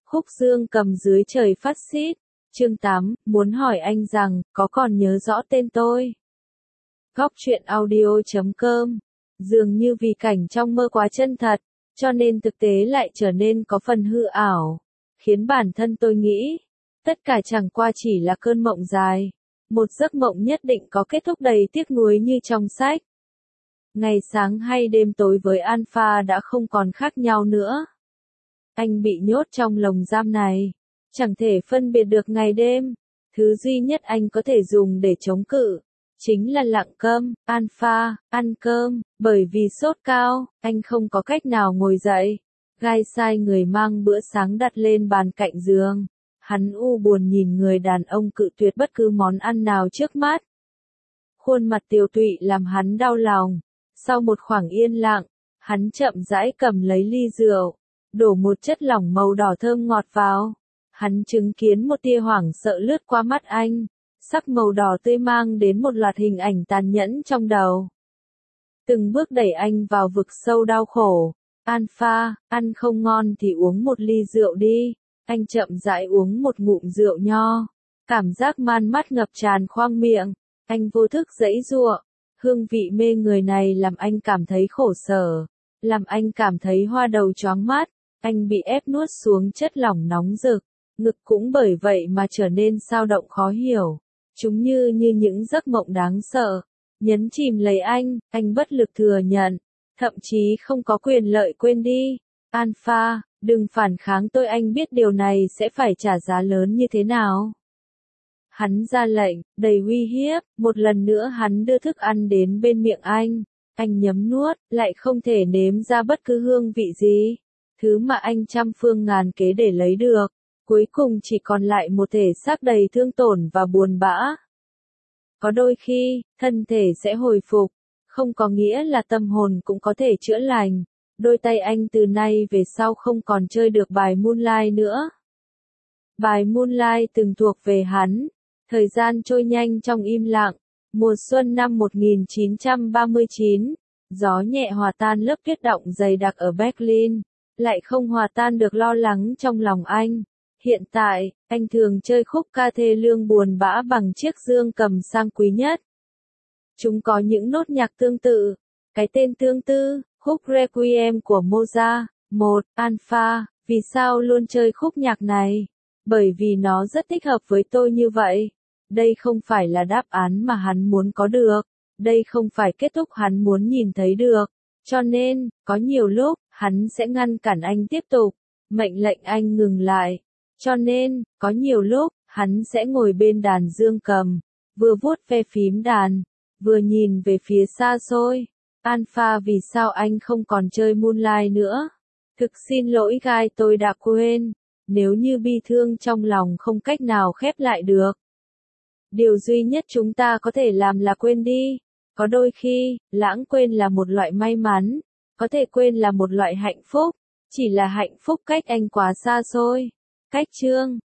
Khúc Dương Cầm dưới trời phát xít. Chương 8, muốn hỏi anh rằng, có còn nhớ rõ tên tôi? Góc truyện audio.com. Dường như vì cảnh trong mơ quá chân thật, cho nên thực tế lại trở nên có phần hư ảo, khiến bản thân tôi nghĩ, tất cả chẳng qua chỉ là cơn mộng dài, một giấc mộng nhất định có kết thúc đầy tiếc nuối như trong sách. Ngày sáng hay đêm tối với Alpha đã không còn khác nhau nữa. Anh bị nhốt trong lồng giam này, chẳng thể phân biệt được ngày đêm, thứ duy nhất anh có thể dùng để chống cự chính là lặng câm. Alpha, ăn cơm, bởi vì sốt cao, anh không có cách nào ngồi dậy. Gai sai người mang bữa sáng đặt lên bàn cạnh giường. Hắn u buồn nhìn người đàn ông cự tuyệt bất cứ món ăn nào trước mắt. Khuôn mặt tiều tụy làm hắn đau lòng. Sau một khoảng yên lặng, hắn chậm rãi cầm lấy ly rượu, đổ một chất lỏng màu đỏ thơm ngọt vào. Hắn chứng kiến một tia hoảng sợ lướt qua mắt anh. Sắc màu đỏ tươi mang đến một loạt hình ảnh tàn nhẫn trong đầu. Từng bước đẩy anh vào vực sâu đau khổ. Alpha, ăn không ngon thì uống một ly rượu đi. Anh chậm rãi uống một ngụm rượu nho. Cảm giác man mát ngập tràn khoang miệng. Anh vô thức giãy giụa. Hương vị mê người này làm anh cảm thấy khổ sở. Làm anh cảm thấy hoa đầu choáng mắt. Anh bị ép nuốt xuống chất lỏng nóng rực. Ngực cũng bởi vậy mà trở nên xao động khó hiểu. Chúng như những giấc mộng đáng sợ, nhấn chìm lấy anh bất lực thừa nhận, thậm chí không có quyền lợi quên đi. Alpha, đừng phản kháng tôi, anh biết điều này sẽ phải trả giá lớn như thế nào. Hắn ra lệnh, đầy uy hiếp, một lần nữa hắn đưa thức ăn đến bên miệng anh nhấm nuốt, lại không thể nếm ra bất cứ hương vị gì, thứ mà anh trăm phương ngàn kế để lấy được. Cuối cùng chỉ còn lại một thể xác đầy thương tổn và buồn bã. Có đôi khi, thân thể sẽ hồi phục, không có nghĩa là tâm hồn cũng có thể chữa lành. Đôi tay anh từ nay về sau không còn chơi được bài Moonlight nữa. Bài Moonlight từng thuộc về hắn. Thời gian trôi nhanh trong im lặng. Mùa xuân năm 1939, gió nhẹ hòa tan lớp tuyết đọng dày đặc ở Berlin, lại không hòa tan được lo lắng trong lòng anh. Hiện tại, anh thường chơi khúc ca thê lương buồn bã bằng chiếc dương cầm sang quý nhất. Chúng có những nốt nhạc tương tự, cái tên tương tự, khúc Requiem của Mozart. Alpha, vì sao luôn chơi khúc nhạc này? Bởi vì nó rất thích hợp với tôi như vậy. Đây không phải là đáp án mà hắn muốn có được. Đây không phải kết thúc hắn muốn nhìn thấy được. Cho nên, có nhiều lúc, hắn sẽ ngăn cản anh tiếp tục, mệnh lệnh anh ngừng lại. Cho nên, có nhiều lúc, hắn sẽ ngồi bên đàn dương cầm, vừa vuốt ve phím đàn, vừa nhìn về phía xa xôi. Alpha, vì sao anh không còn chơi Moonlight nữa? Thực xin lỗi Gai, tôi đã quên. Nếu như bi thương trong lòng không cách nào khép lại được, điều duy nhất chúng ta có thể làm là quên đi. Có đôi khi, lãng quên là một loại may mắn, có thể quên là một loại hạnh phúc, chỉ là hạnh phúc cách anh quá xa xôi. Cách chương